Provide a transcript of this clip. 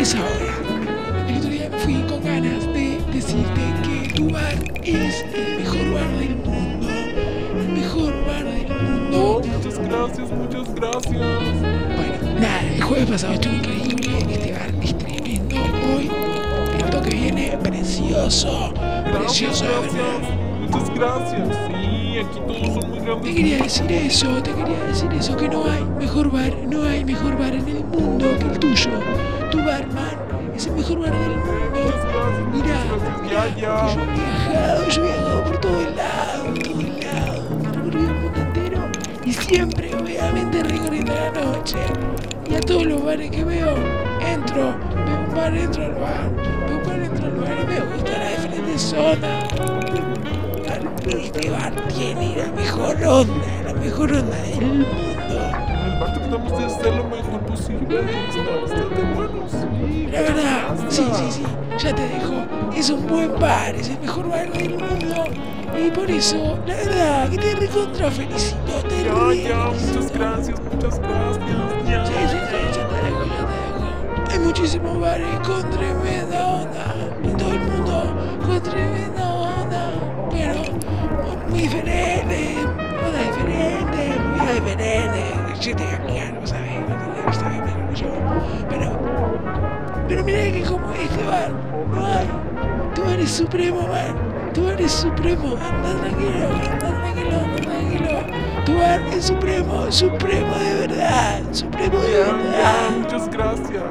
es ahora. El otro día me fui con ganas de decirte que tu bar es el mejor bar del mundo. El mejor bar del mundo. Oh, muchas gracias, muchas gracias. Bueno, nada, el jueves pasado estuvo increíble. Este bar es tremendo. Hoy, el toque viene precioso. Precioso, de verdad. Muchas gracias. Sí, aquí todos son muy grandes. Te quería decir eso, que no hay mejor bar en el mundo que el tuyo. Tu barman es el mejor bar del mundo. Mirá, Ya. yo he viajado por todos lados, he recorrido el mundo entero y siempre, obviamente, recorriendo la noche. Y a todos los bares que veo, entro, veo un bar, entro al bar, y me gusta la diferente zona. Este bar tiene la mejor onda del mundo. En el bar tratamos de hacer lo mejor posible. Están bastante buenos. Sí, La verdad, sí, gracias. ya te dejo. Es un buen bar, es el mejor bar del mundo. Y por eso, la verdad, que te recontra felicito. Muchas gracias. Ya. Sí, ya te dejo. Hay muchísimos bares con tremenda onda. En todo el mundo, con tremenda onda. Pero muy diferente. Yo te voy a explicar, ¿no sabes? No sabes mejor que yo. Pero mira que como este bar, no hay. Tu bar es supremo, man. Tu bar es supremo. Anda tranquilo. Tu bar es supremo de verdad. Ya, muchas gracias.